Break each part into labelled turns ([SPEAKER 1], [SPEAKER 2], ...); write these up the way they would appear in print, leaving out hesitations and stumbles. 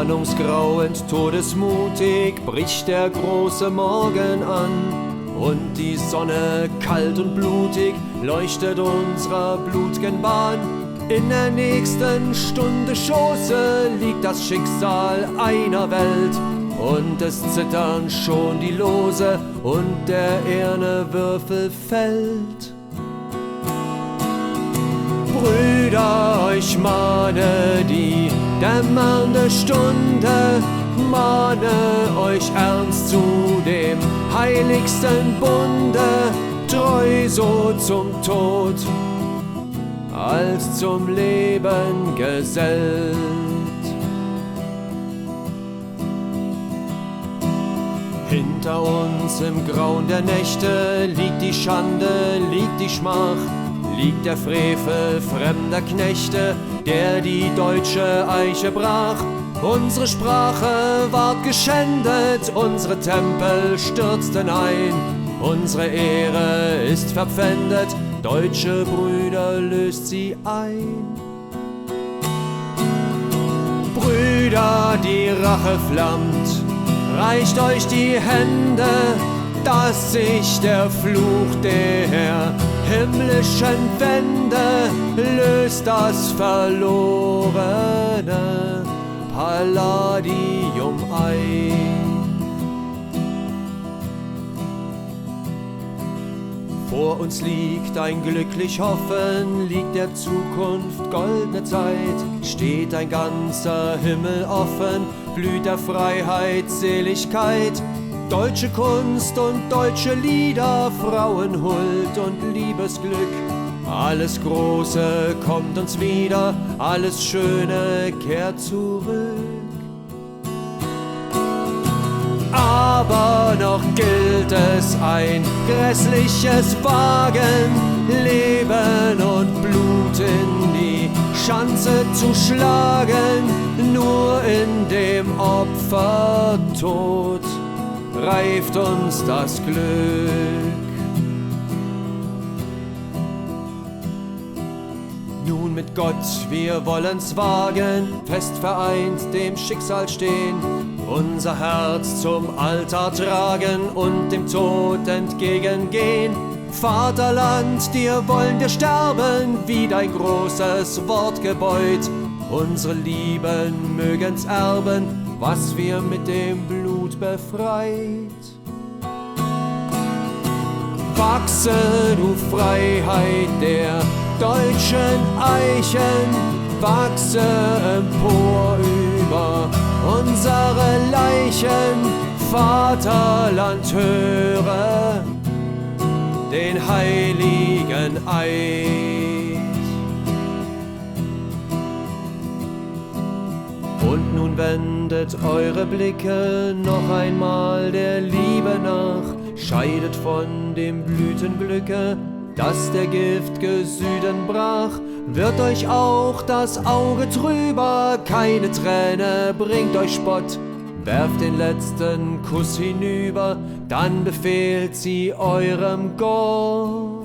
[SPEAKER 1] Ahnungsgrauend, todesmutig bricht der große Morgen an. Und die Sonne, kalt und blutig, leuchtet unserer blut'gen Bahn. In der nächsten Stunde Schoße liegt das Schicksal einer Welt. Und es zittern schon die Lose und der eherne Würfel fällt. Brüder, ich mahne die dämmernde Stunde, mahne euch ernst zu dem heiligsten Bunde, treu so zum Tod als zum Leben gesellt. Hinter uns im Grauen der Nächte liegt die Schande, liegt die Schmach, liegt der Frevel fremder Knechte, der die deutsche Eiche brach. Unsere Sprache ward geschändet, unsere Tempel stürzten ein, unsere Ehre ist verpfändet, deutsche Brüder löst sie ein. Brüder, die Rache flammt, reicht euch die Hände, dass sich der Fluch der himmlischen Wände löst das verlorene Palladium ein. Vor uns liegt ein glücklich Hoffen, liegt der Zukunft goldene Zeit, steht ein ganzer Himmel offen, blüht der Freiheit Seligkeit. Deutsche Kunst und deutsche Lieder, Frauenhuld und Liebesglück, alles Große kommt uns wieder, alles Schöne kehrt zurück. Aber noch gilt es ein grässliches Wagen, Leben und Blut in die Schanze zu schlagen, nur in dem Opfertod reift uns das Glück. Nun mit Gott, wir wollen's wagen, fest vereint dem Schicksal stehen, unser Herz zum Altar tragen und dem Tod entgegengehen. Vaterland, dir wollen wir sterben, wie dein großes Wort gebeut. Unsere Lieben mögen's erben, was wir mit dem Blut befreit. Wachse, du Freiheit der deutschen Eichen, wachse empor über unsere Leichen. Vaterland, höre den heiligen Eid. Und nun wendet eure Blicke noch einmal der Liebe nach, scheidet von dem Blütenglücke, das der gift'ge Süden brach. Wird euch auch das Auge trüber, keine Träne bringt euch Spott, werft den letzten Kuss hinüber, dann befehlt sie eurem Gott.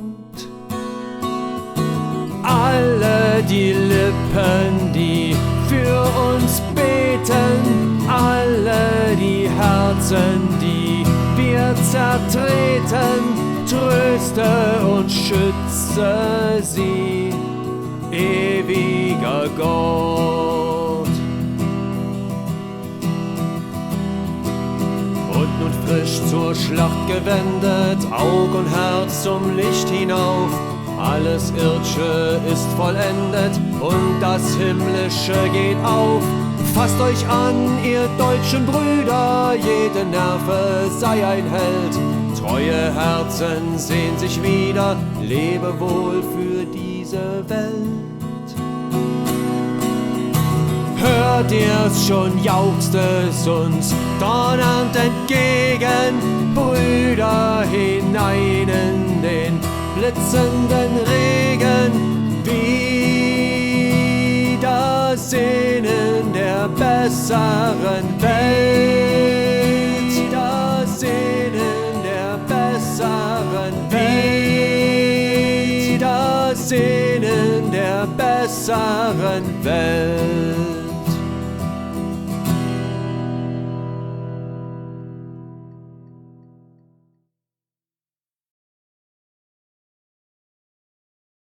[SPEAKER 1] Alle die Lippen, die für uns beten, alle die Herzen, die wir zertreten, tröste und schütze sie, ewiger Gott. Und nun frisch zur Schlacht gewendet, Aug und Herz zum Licht hinauf, alles Ird'sche ist vollendet und das Himmlische geht auf. Fasst euch an, ihr deutschen Brüder, jede Nerve sei ein Held. Treue Herzen sehn sich wieder, lebe wohl für diese Welt. Hört ihr's schon, jauchzt es uns donnernd entgegen, Brüder, hinein in den blitzenden Regen. Wiedersehen in der besseren Welt. Wiedersehen in der besseren Welt. Wiedersehen in der besseren Welt.